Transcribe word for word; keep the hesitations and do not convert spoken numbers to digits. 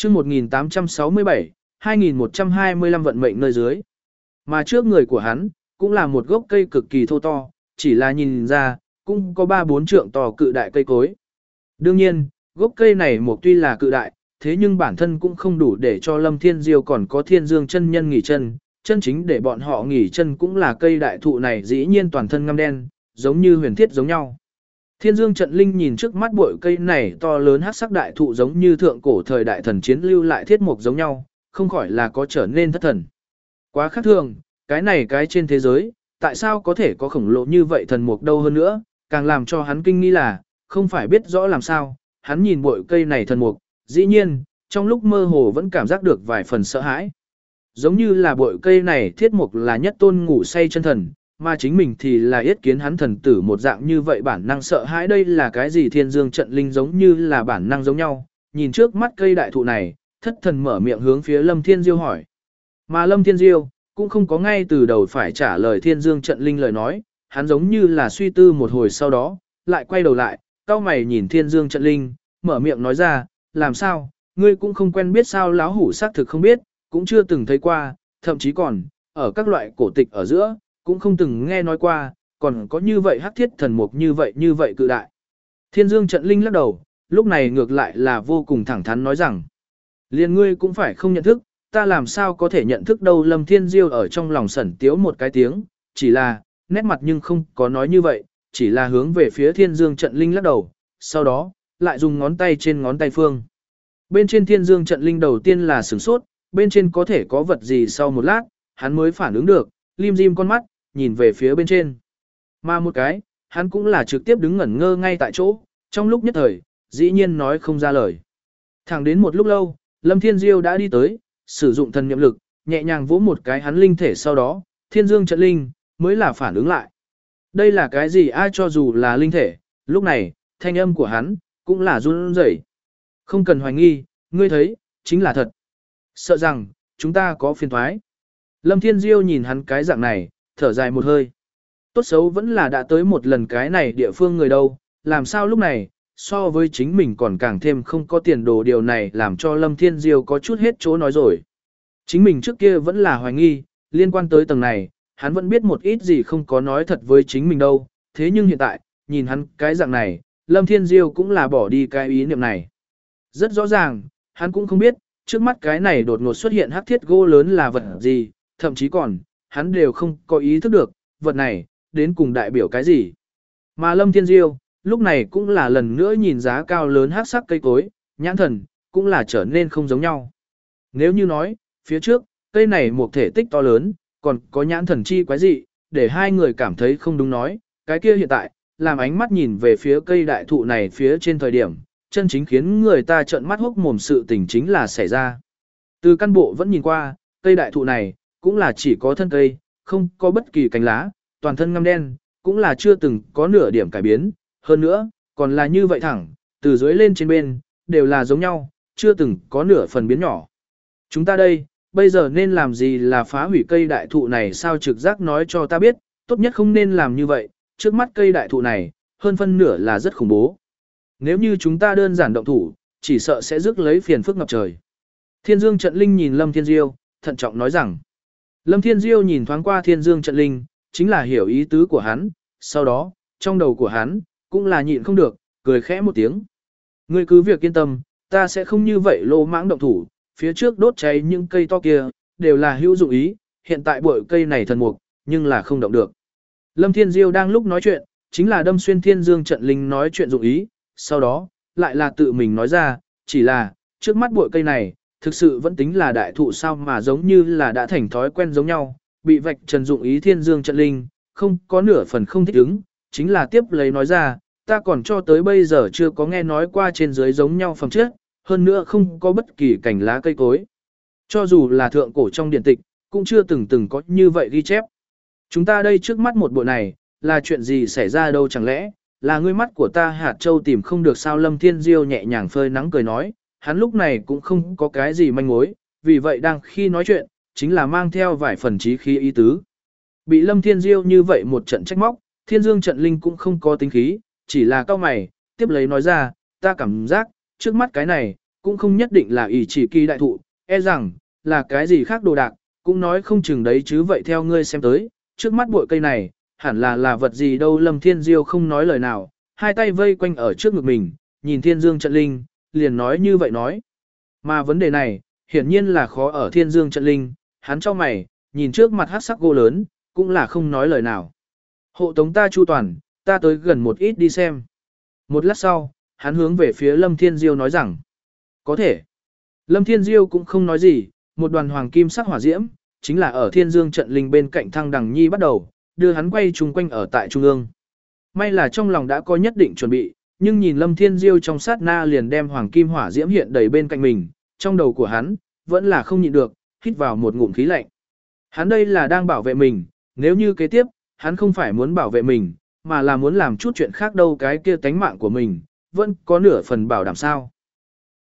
chương một nghìn tám trăm sáu mươi bảy, hai nghìn một trăm hai mươi lăm vận mệnh nơi dưới. Mà trước người của hắn, cũng là một gốc cây cực kỳ thô to, chỉ là nhìn ra, cũng có ba bốn trượng to cự đại cây cối. Đương nhiên, gốc cây này một tuy là cự đại, thế nhưng bản thân cũng không đủ để cho Lâm Thiên Diêu còn có Thiên Dương chân nhân nghỉ chân, chân chính để bọn họ nghỉ chân cũng là cây đại thụ này dĩ nhiên toàn thân ngăm đen, giống như huyền thiết giống nhau. Thiên Dương trận linh nhìn trước mắt bụi cây này to lớn hắc sắc đại thụ giống như thượng cổ thời đại thần chiến lưu lại thiết mục giống nhau, không khỏi là có trở nên thất thần. Quá khác thường, cái này cái trên thế giới, tại sao có thể có khổng lồ như vậy thần mục đâu hơn nữa, càng làm cho hắn kinh nghi là, không phải biết rõ làm sao, hắn nhìn bụi cây này thần mục, dĩ nhiên, trong lúc mơ hồ vẫn cảm giác được vài phần sợ hãi. Giống như là bụi cây này thiết mục là nhất tôn ngủ say chân thần, mà chính mình thì là yết kiến hắn thần tử một dạng như vậy bản năng sợ hãi đây là cái gì Thiên Dương trận linh giống như là bản năng giống nhau, nhìn trước mắt cây đại thụ này, thất thần mở miệng hướng phía Lâm Thiên Diêu hỏi. Mà Lâm Thiên Diêu cũng không có ngay từ đầu phải trả lời Thiên Dương trận linh lời nói, hắn giống như là suy tư một hồi sau đó, lại quay đầu lại, cau mày nhìn Thiên Dương trận linh, mở miệng nói ra, làm sao, ngươi cũng không quen biết sao láo hủ xác thực không biết, cũng chưa từng thấy qua, thậm chí còn, ở các loại cổ tịch ở giữa, cũng không từng nghe nói qua, còn có như vậy hắc thiết thần mục như vậy như vậy cự đại. Thiên Dương trận linh lắc đầu, lúc này ngược lại là vô cùng thẳng thắn nói rằng, liền ngươi cũng phải không nhận thức, ta làm sao có thể nhận thức đâu. Lâm Thiên Diêu ở trong lòng sẩn tiếu một cái tiếng, chỉ là, nét mặt nhưng không có nói như vậy, chỉ là hướng về phía Thiên Dương trận linh lắc đầu, sau đó, lại dùng ngón tay trên ngón tay phương. Bên trên Thiên Dương trận linh đầu tiên là sửng sốt, bên trên có thể có vật gì sau một lát, hắn mới phản ứng được, lim dim con mắt, nhìn về phía bên trên. Mà một cái, hắn cũng là trực tiếp đứng ngẩn ngơ ngay tại chỗ, trong lúc nhất thời, dĩ nhiên nói không ra lời. Thẳng đến một lúc lâu, Lâm Thiên Diêu đã đi tới, sử dụng thần niệm lực, nhẹ nhàng vỗ một cái hắn linh thể sau đó, Thiên Dương trận linh, mới là phản ứng lại. Đây là cái gì ai cho dù là linh thể, lúc này, thanh âm của hắn, cũng là run rẩy. Không cần hoài nghi, ngươi thấy, chính là thật. Sợ rằng, chúng ta có phiền thoái. Lâm Thiên Diêu nhìn hắn cái dạng này, thở dài một hơi. Tốt xấu vẫn là đã tới một lần cái này địa phương người đâu, làm sao lúc này, so với chính mình còn càng thêm không có tiền đồ điều này làm cho Lâm Thiên Diêu có chút hết chỗ nói rồi. Chính mình trước kia vẫn là hoài nghi, liên quan tới tầng này, hắn vẫn biết một ít gì không có nói thật với chính mình đâu, thế nhưng hiện tại, nhìn hắn cái dạng này, Lâm Thiên Diêu cũng là bỏ đi cái ý niệm này. Rất rõ ràng, hắn cũng không biết, trước mắt cái này đột ngột xuất hiện hắc thiết gỗ lớn là vật gì, thậm chí còn, hắn đều không có ý thức được, vật này, đến cùng đại biểu cái gì. Mà Lâm Thiên Diêu, lúc này cũng là lần nữa nhìn giá cao lớn hắc sắc cây cối, nhãn thần, cũng là trở nên không giống nhau. Nếu như nói, phía trước, cây này một thể tích to lớn, còn có nhãn thần chi quái dị, để hai người cảm thấy không đúng nói, cái kia hiện tại, làm ánh mắt nhìn về phía cây đại thụ này phía trên thời điểm, chân chính khiến người ta trợn mắt hốc mồm sự tình chính là xảy ra. Từ căn bộ vẫn nhìn qua, cây đại thụ này, cũng là chỉ có thân cây, không có bất kỳ cánh lá, toàn thân ngăm đen, cũng là chưa từng có nửa điểm cải biến, hơn nữa, còn là như vậy thẳng, từ dưới lên trên bên, đều là giống nhau, chưa từng có nửa phần biến nhỏ. Chúng ta đây, bây giờ nên làm gì là phá hủy cây đại thụ này sao trực giác nói cho ta biết, tốt nhất không nên làm như vậy, trước mắt cây đại thụ này, hơn phân nửa là rất khủng bố. Nếu như chúng ta đơn giản động thủ, chỉ sợ sẽ rước lấy phiền phức ngập trời. Thiên Dương trận linh nhìn Lâm Thiên Diêu, thận trọng nói rằng. Lâm Thiên Diêu nhìn thoáng qua Thiên Dương trận linh, chính là hiểu ý tứ của hắn, sau đó, trong đầu của hắn, cũng là nhịn không được, cười khẽ một tiếng. Ngươi cứ việc yên tâm, ta sẽ không như vậy lô mãng động thủ, phía trước đốt cháy những cây to kia, đều là hữu dụng ý, hiện tại bụi cây này thần mục, nhưng là không động được. Lâm Thiên Diêu đang lúc nói chuyện, chính là đâm xuyên Thiên Dương trận linh nói chuyện dụng ý, sau đó, lại là tự mình nói ra, chỉ là, trước mắt bụi cây này, thực sự vẫn tính là đại thụ sao mà giống như là đã thành thói quen giống nhau, bị vạch trần dụng ý Thiên Dương trận linh, không có nửa phần không thích ứng, chính là tiếp lấy nói ra, ta còn cho tới bây giờ chưa có nghe nói qua trên dưới giống nhau phẩm chất, hơn nữa không có bất kỳ cành lá cây cối. Cho dù là thượng cổ trong điển tịch, cũng chưa từng từng có như vậy ghi chép. Chúng ta đây trước mắt một bộ này, là chuyện gì xảy ra đâu chẳng lẽ, là ngươi mắt của ta hạt châu tìm không được sao. Lâm Thiên Diêu nhẹ nhàng phơi nắng cười nói, hắn lúc này cũng không có cái gì manh mối, vì vậy đang khi nói chuyện, chính là mang theo vài phần trí khí ý tứ. Bị Lâm Thiên Diêu như vậy một trận trách móc, Thiên Dương trận linh cũng không có tính khí, chỉ là cao mày, tiếp lấy nói ra, ta cảm giác, trước mắt cái này, cũng không nhất định là ỷ chỉ kỳ đại thụ, e rằng, là cái gì khác đồ đạc, cũng nói không chừng đấy chứ vậy theo ngươi xem tới, trước mắt bụi cây này, hẳn là là vật gì đâu. Lâm Thiên Diêu không nói lời nào, hai tay vây quanh ở trước ngực mình, nhìn Thiên Dương Trận Linh, liền nói như vậy nói. Mà vấn đề này, hiển nhiên là khó ở Thiên Dương Trận Linh, hắn cho mày, nhìn trước mặt hát sắc gỗ lớn, cũng là không nói lời nào. Hộ tống ta chu toàn, ta tới gần một ít đi xem. Một lát sau, hắn hướng về phía Lâm Thiên Diêu nói rằng, có thể. Lâm Thiên Diêu cũng không nói gì, một đoàn hoàng kim sắc hỏa diễm, chính là ở Thiên Dương Trận Linh bên cạnh Thăng Đằng Nhi bắt đầu, đưa hắn quay chung quanh ở tại trung ương. May là trong lòng đã có nhất định chuẩn bị, nhưng nhìn Lâm Thiên Diêu trong sát na liền đem hoàng kim hỏa diễm hiện đầy bên cạnh mình, trong đầu của hắn, vẫn là không nhịn được, hít vào một ngụm khí lạnh. Hắn đây là đang bảo vệ mình, nếu như kế tiếp, hắn không phải muốn bảo vệ mình, mà là muốn làm chút chuyện khác đâu, cái kia tánh mạng của mình, vẫn có nửa phần bảo đảm sao.